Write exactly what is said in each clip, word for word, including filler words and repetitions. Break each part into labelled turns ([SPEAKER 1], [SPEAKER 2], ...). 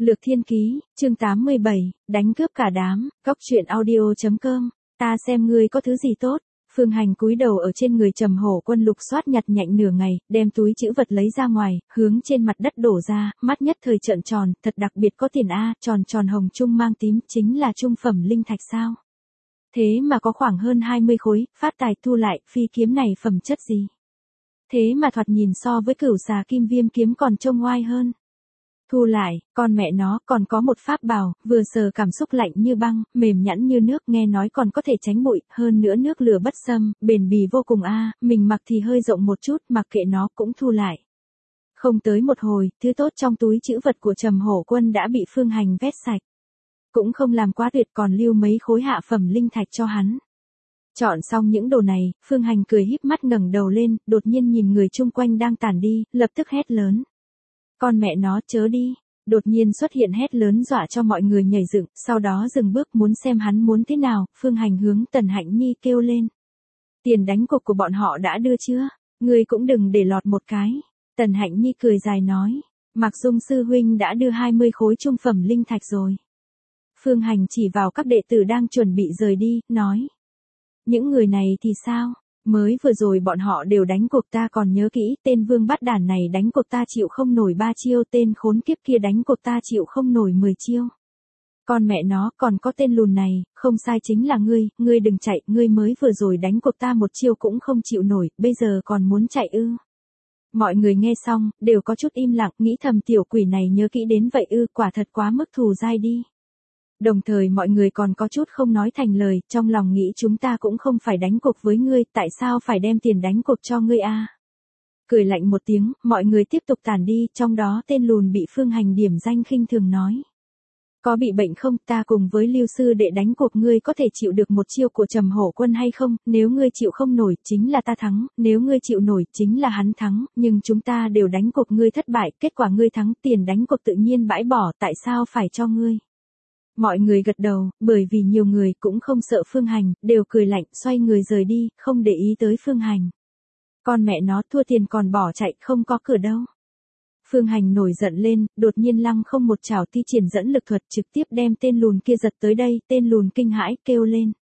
[SPEAKER 1] Lược Thiên Ký, chương tám mươi bảy, đánh cướp cả đám, góc truyện audio chấm com, ta xem ngươi có thứ gì tốt. Phương Hành cúi đầu ở trên người Trầm Hổ Quân lục soát nhặt nhạnh nửa ngày, đem túi trữ vật lấy ra ngoài, hướng trên mặt đất đổ ra, mắt nhất thời trợn tròn, thật đặc biệt có tiền a, tròn tròn hồng trung mang tím, chính là trung phẩm linh thạch sao? Thế mà có khoảng hơn hai mươi khối, phát tài thu lại, phi kiếm này phẩm chất gì? Thế mà thoạt nhìn so với Cửu Xà Kim Viêm kiếm còn trông oai hơn. Thu lại, con mẹ nó còn có một pháp bảo, vừa sờ cảm xúc lạnh như băng, mềm nhẵn như nước, nghe nói còn có thể tránh bụi, hơn nữa nước lửa bất xâm, bền bỉ vô cùng a, mình mặc thì hơi rộng một chút, mặc kệ nó cũng thu lại. Không tới một hồi, thứ tốt trong túi trữ vật của Trầm Hổ Quân đã bị Phương Hành vét sạch. Cũng không làm quá tuyệt, còn lưu mấy khối hạ phẩm linh thạch cho hắn. Chọn xong những đồ này, Phương Hành cười híp mắt ngẩng đầu lên, đột nhiên nhìn người chung quanh đang tản đi, lập tức hét lớn. Con mẹ nó chớ đi, đột nhiên xuất hiện hét lớn dọa cho mọi người nhảy dựng, sau đó dừng bước muốn xem hắn muốn thế nào, Phương Hành hướng Tần Hạnh Nhi kêu lên. Tiền đánh cuộc của bọn họ đã đưa chưa, ngươi cũng đừng để lọt một cái. Tần Hạnh Nhi cười dài nói, Mạc Dung sư huynh đã đưa hai mươi khối trung phẩm linh thạch rồi. Phương Hành chỉ vào các đệ tử đang chuẩn bị rời đi, nói. Những người này thì sao? Mới vừa rồi bọn họ đều đánh cuộc, ta còn nhớ kỹ, tên Vương Bát Đản này đánh cuộc ta chịu không nổi ba chiêu, tên khốn kiếp kia đánh cuộc ta chịu không nổi mười chiêu. Con mẹ nó, còn có tên lùn này, không sai chính là ngươi, ngươi đừng chạy, ngươi mới vừa rồi đánh cuộc ta một chiêu cũng không chịu nổi, bây giờ còn muốn chạy ư? Mọi người nghe xong, đều có chút im lặng, nghĩ thầm tiểu quỷ này nhớ kỹ đến vậy ư, quả thật quá mức thù dai đi. Đồng thời mọi người còn có chút không nói thành lời, trong lòng nghĩ chúng ta cũng không phải đánh cuộc với ngươi, tại sao phải đem tiền đánh cuộc cho ngươi a? Cười lạnh một tiếng, mọi người tiếp tục tản đi, trong đó tên lùn bị Phương Hành điểm danh khinh thường nói. Có bị bệnh không, ta cùng với Lưu sư đệ đánh cuộc, ngươi có thể chịu được một chiêu của Trầm Hổ Quân hay không, nếu ngươi chịu không nổi, chính là ta thắng, nếu ngươi chịu nổi, chính là hắn thắng, nhưng chúng ta đều đánh cuộc ngươi thất bại, kết quả ngươi thắng, tiền đánh cuộc tự nhiên bãi bỏ, tại sao phải cho ngươi? Mọi người gật đầu, bởi vì nhiều người cũng không sợ Phương Hành, đều cười lạnh, xoay người rời đi, không để ý tới Phương Hành. Con mẹ nó thua tiền còn bỏ chạy, không có cửa đâu. Phương Hành nổi giận lên, đột nhiên lăng không một chảo thi triển dẫn lực thuật trực tiếp đem tên lùn kia giật tới đây, tên lùn kinh hãi, kêu lên.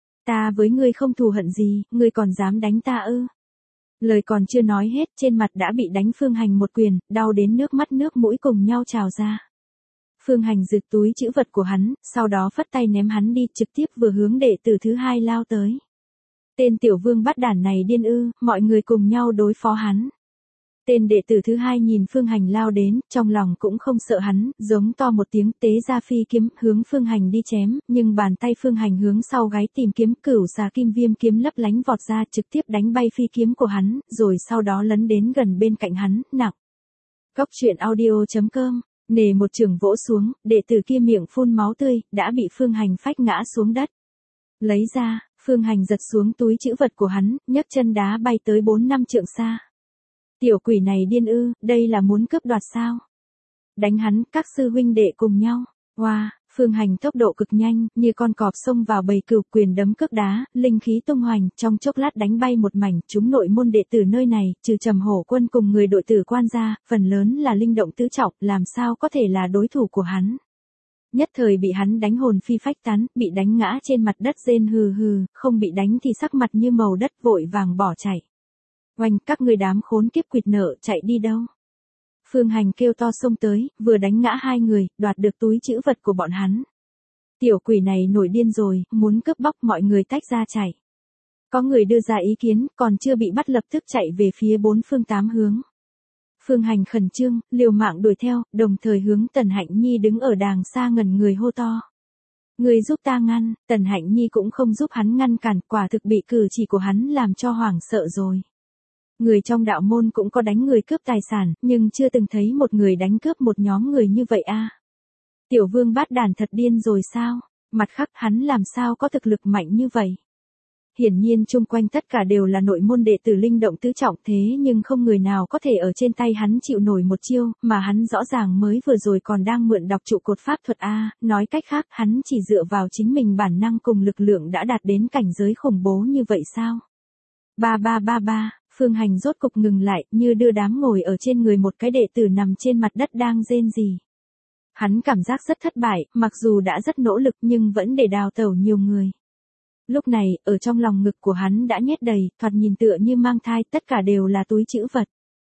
[SPEAKER 1] Ta với ngươi không thù hận gì, ngươi còn dám đánh ta ư? Lời còn chưa nói hết, trên mặt đã bị đánh Phương Hành một quyền, đau đến nước mắt nước mũi cùng nhau trào ra. Phương Hành giựt túi trữ vật của hắn, sau đó phất tay ném hắn đi, trực tiếp vừa hướng đệ tử thứ hai lao tới. Tên tiểu Vương Bát Đản này điên ư, mọi người cùng nhau đối phó hắn. Tên đệ tử thứ hai nhìn Phương Hành lao đến, trong lòng cũng không sợ hắn, giống to một tiếng tế ra phi kiếm, hướng Phương Hành đi chém, nhưng bàn tay Phương Hành hướng sau gáy tìm kiếm, Cửu Xà Kim Viêm kiếm lấp lánh vọt ra, trực tiếp đánh bay phi kiếm của hắn, rồi sau đó lấn đến gần bên cạnh hắn, nặng. Góc truyện audio chấm com. Nề một chưởng vỗ xuống, đệ tử kia miệng phun máu tươi, đã bị Phương Hành phách ngã xuống đất. Lấy ra, Phương Hành giật xuống túi trữ vật của hắn, nhấc chân đá bay tới bốn năm trượng xa. Tiểu quỷ này điên ư, đây là muốn cướp đoạt sao? Đánh hắn, các sư huynh đệ cùng nhau. Wow, Phương Hành tốc độ cực nhanh, như con cọp xông vào bầy cừu, quyền đấm cước đá, linh khí tung hoành, trong chốc lát đánh bay một mảnh, chúng nội môn đệ tử nơi này, trừ Trầm Hổ Quân cùng người đội tử quan ra, phần lớn là linh động tứ trọng, làm sao có thể là đối thủ của hắn. Nhất thời bị hắn đánh hồn phi phách tán, bị đánh ngã trên mặt đất rên hừ hừ, không bị đánh thì sắc mặt như màu đất, vội vàng bỏ chạy. Oanh, các người đám khốn kiếp quỵt nợ, chạy đi đâu? Phương Hành kêu to xông tới, vừa đánh ngã hai người, đoạt được túi trữ vật của bọn hắn. Tiểu quỷ này nổi điên rồi, muốn cướp bóc, mọi người tách ra chạy. Có người đưa ra ý kiến, còn chưa bị bắt lập tức chạy về phía bốn phương tám hướng. Phương Hành khẩn trương, liều mạng đuổi theo, đồng thời hướng Tần Hạnh Nhi đứng ở đàng xa ngẩn người hô to. Người giúp ta ngăn, Tần Hạnh Nhi cũng không giúp hắn ngăn cản, quả thực bị cử chỉ của hắn làm cho hoảng sợ rồi. Người trong đạo môn cũng có đánh người cướp tài sản, nhưng chưa từng thấy một người đánh cướp một nhóm người như vậy a. Tiểu Vương Bát Đản thật điên rồi sao? Mặt khác hắn làm sao có thực lực mạnh như vậy? Hiển nhiên chung quanh tất cả đều là nội môn đệ tử linh động tứ trọng, thế nhưng không người nào có thể ở trên tay hắn chịu nổi một chiêu, mà hắn rõ ràng mới vừa rồi còn đang mượn đọc trụ cột pháp thuật a, nói cách khác, hắn chỉ dựa vào chính mình bản năng cùng lực lượng đã đạt đến cảnh giới khủng bố như vậy sao? Ba ba ba ba. Phương Hành rốt cục ngừng lại, như đưa đám ngồi ở trên người một cái đệ tử nằm trên mặt đất đang rên rỉ. Hắn cảm giác rất thất bại, mặc dù đã rất nỗ lực nhưng vẫn để đào tẩu nhiều người. Lúc này, ở trong lòng ngực của hắn đã nhét đầy, thoạt nhìn tựa như mang thai, tất cả đều là túi trữ vật.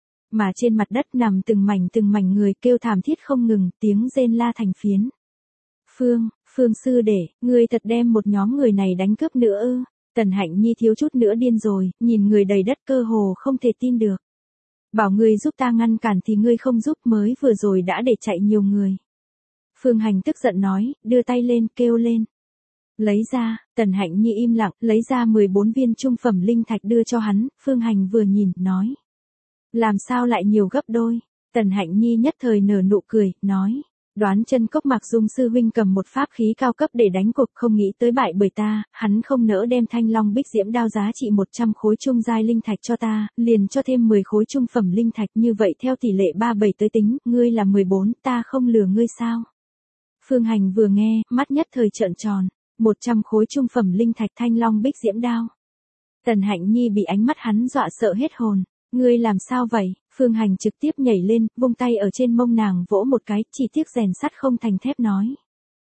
[SPEAKER 1] Mà trên mặt đất nằm từng mảnh từng mảnh người kêu thảm thiết không ngừng, tiếng rên la thành phiến. Phương, Phương sư đệ, ngươi thật đem một nhóm người này đánh cướp nữa ư? Tần Hạnh Nhi thiếu chút nữa điên rồi, nhìn người đầy đất cơ hồ không thể tin được. Bảo ngươi giúp ta ngăn cản thì ngươi không giúp, mới vừa rồi đã để chạy nhiều người. Phương Hành tức giận nói, đưa tay lên, kêu lên. Lấy ra, Tần Hạnh Nhi im lặng, lấy ra mười bốn viên trung phẩm linh thạch đưa cho hắn, Phương Hành vừa nhìn, nói. Làm sao lại nhiều gấp đôi? Tần Hạnh Nhi nhất thời nở nụ cười, nói. Đoán chân cốc Mạc Dung sư huynh cầm một pháp khí cao cấp để đánh cuộc, không nghĩ tới bại bởi ta, hắn không nỡ đem thanh long bích diễm đao giá trị một trăm khối trung giai linh thạch cho ta, liền cho thêm mười khối trung phẩm linh thạch, như vậy theo tỷ lệ ba bảy tới tính, ngươi là mười bốn, ta không lừa ngươi sao? Phương Hành vừa nghe, mắt nhất thời trợn tròn, một trăm khối trung phẩm linh thạch thanh long bích diễm đao. Tần Hạnh Nhi bị ánh mắt hắn dọa sợ hết hồn. Ngươi làm sao vậy? Phương Hành trực tiếp nhảy lên, vung tay ở trên mông nàng vỗ một cái, chỉ tiếc rèn sắt không thành thép nói.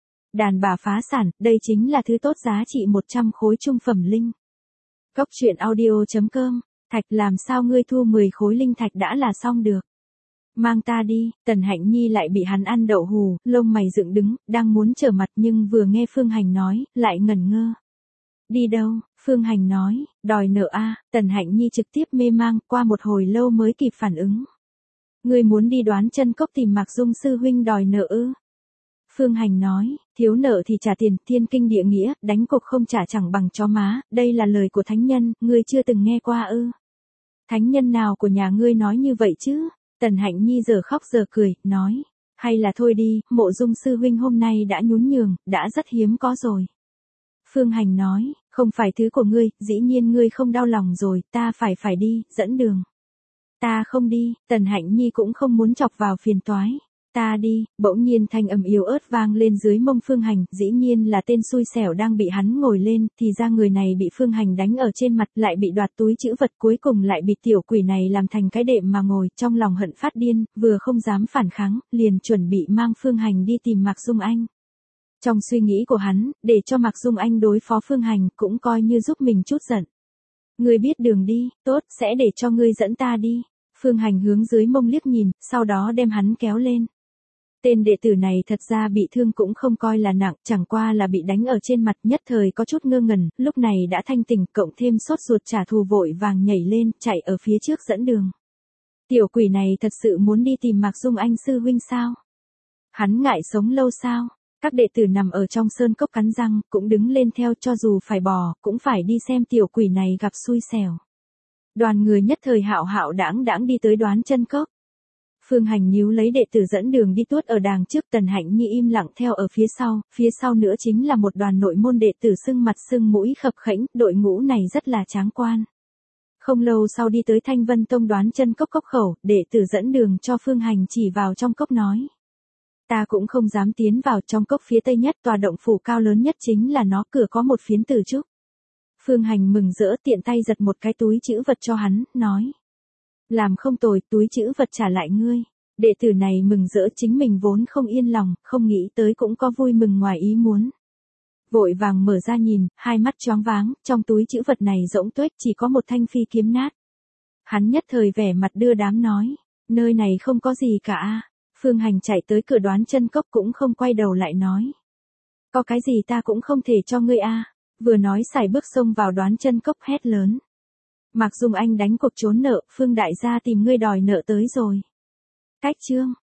[SPEAKER 1] Đàn bà phá sản, đây chính là thứ tốt giá trị một trăm khối trung phẩm linh. Cốc truyện audio chấm com, Thạch làm sao ngươi thu mười khối linh thạch đã là xong được. Mang ta đi, Tần Hạnh Nhi lại bị hắn ăn đậu hù, lông mày dựng đứng, đang muốn trở mặt nhưng vừa nghe Phương Hành nói, lại ngẩn ngơ. Đi đâu? Phương Hành nói, đòi nợ a. Tần Hạnh Nhi trực tiếp mê mang, qua một hồi lâu mới kịp phản ứng. Ngươi muốn đi Đoán Chân Cốc tìm Mạc Dung sư huynh đòi nợ ư? Phương Hành nói, thiếu nợ thì trả tiền, thiên kinh địa nghĩa, đánh cuộc không trả chẳng bằng chó má, đây là lời của thánh nhân, ngươi chưa từng nghe qua ư? Thánh nhân nào của nhà ngươi nói như vậy chứ? Tần Hạnh Nhi giờ khóc giờ cười, nói, hay là thôi đi, Mộ Dung sư huynh hôm nay đã nhún nhường, đã rất hiếm có rồi. Phương Hành nói, không phải thứ của ngươi, dĩ nhiên ngươi không đau lòng rồi, ta phải phải đi, dẫn đường. Ta không đi, Tần Hạnh Nhi cũng không muốn chọc vào phiền toái. Ta đi, bỗng nhiên thanh âm yếu ớt vang lên dưới mông Phương Hành, dĩ nhiên là tên xui xẻo đang bị hắn ngồi lên, thì ra người này bị Phương Hành đánh ở trên mặt, lại bị đoạt túi trữ vật, cuối cùng lại bị tiểu quỷ này làm thành cái đệm mà ngồi, trong lòng hận phát điên, vừa không dám phản kháng, liền chuẩn bị mang Phương Hành đi tìm Mạc Dung Anh. Trong suy nghĩ của hắn, để cho Mạc Dung Anh đối phó Phương Hành cũng coi như giúp mình chút giận. Ngươi biết đường đi, tốt, sẽ để cho ngươi dẫn ta đi. Phương Hành hướng dưới mông liếc nhìn, sau đó đem hắn kéo lên. Tên đệ tử này thật ra bị thương cũng không coi là nặng, chẳng qua là bị đánh ở trên mặt, nhất thời có chút ngơ ngẩn, lúc này đã thanh tỉnh, cộng thêm sốt ruột trả thù, vội vàng nhảy lên, chạy ở phía trước dẫn đường. Tiểu quỷ này thật sự muốn đi tìm Mạc Dung Anh sư huynh sao? Hắn ngại sống lâu sao? Các đệ tử nằm ở trong sơn cốc cắn răng, cũng đứng lên theo, cho dù phải bò, cũng phải đi xem tiểu quỷ này gặp xui xẻo. Đoàn người nhất thời hạo hạo đãng đãng đi tới Đoán Chân Cốc. Phương Hành níu lấy đệ tử dẫn đường đi tuốt ở đàng trước, Tần Hạnh Nhi im lặng theo ở phía sau, phía sau nữa chính là một đoàn nội môn đệ tử sưng mặt sưng mũi khập khẽnh, đội ngũ này rất là tráng quan. Không lâu sau đi tới Thanh Vân Tông Đoán Chân Cốc cốc khẩu, đệ tử dẫn đường cho Phương Hành chỉ vào trong cốc nói. Ta cũng không dám tiến vào, trong cốc phía tây nhất tòa động phủ cao lớn nhất chính là nó, cửa có một phiến tử trúc. Phương Hành mừng rỡ tiện tay giật một cái túi trữ vật cho hắn, nói. Làm không tồi, túi trữ vật trả lại ngươi. Đệ tử này mừng rỡ, chính mình vốn không yên lòng, không nghĩ tới cũng có vui mừng ngoài ý muốn. Vội vàng mở ra nhìn, hai mắt choáng váng, trong túi trữ vật này rỗng tuếch, chỉ có một thanh phi kiếm nát. Hắn nhất thời vẻ mặt đưa đám nói, nơi này không có gì cả. Phương Hành chạy tới cửa Đoán Chân Cốc cũng không quay đầu lại nói. Có cái gì ta cũng không thể cho ngươi a. Vừa nói xài bước xông vào Đoán Chân Cốc hét lớn. Mạc Dung Anh đánh cuộc trốn nợ, Phương đại gia tìm ngươi đòi nợ tới rồi. Cách chương.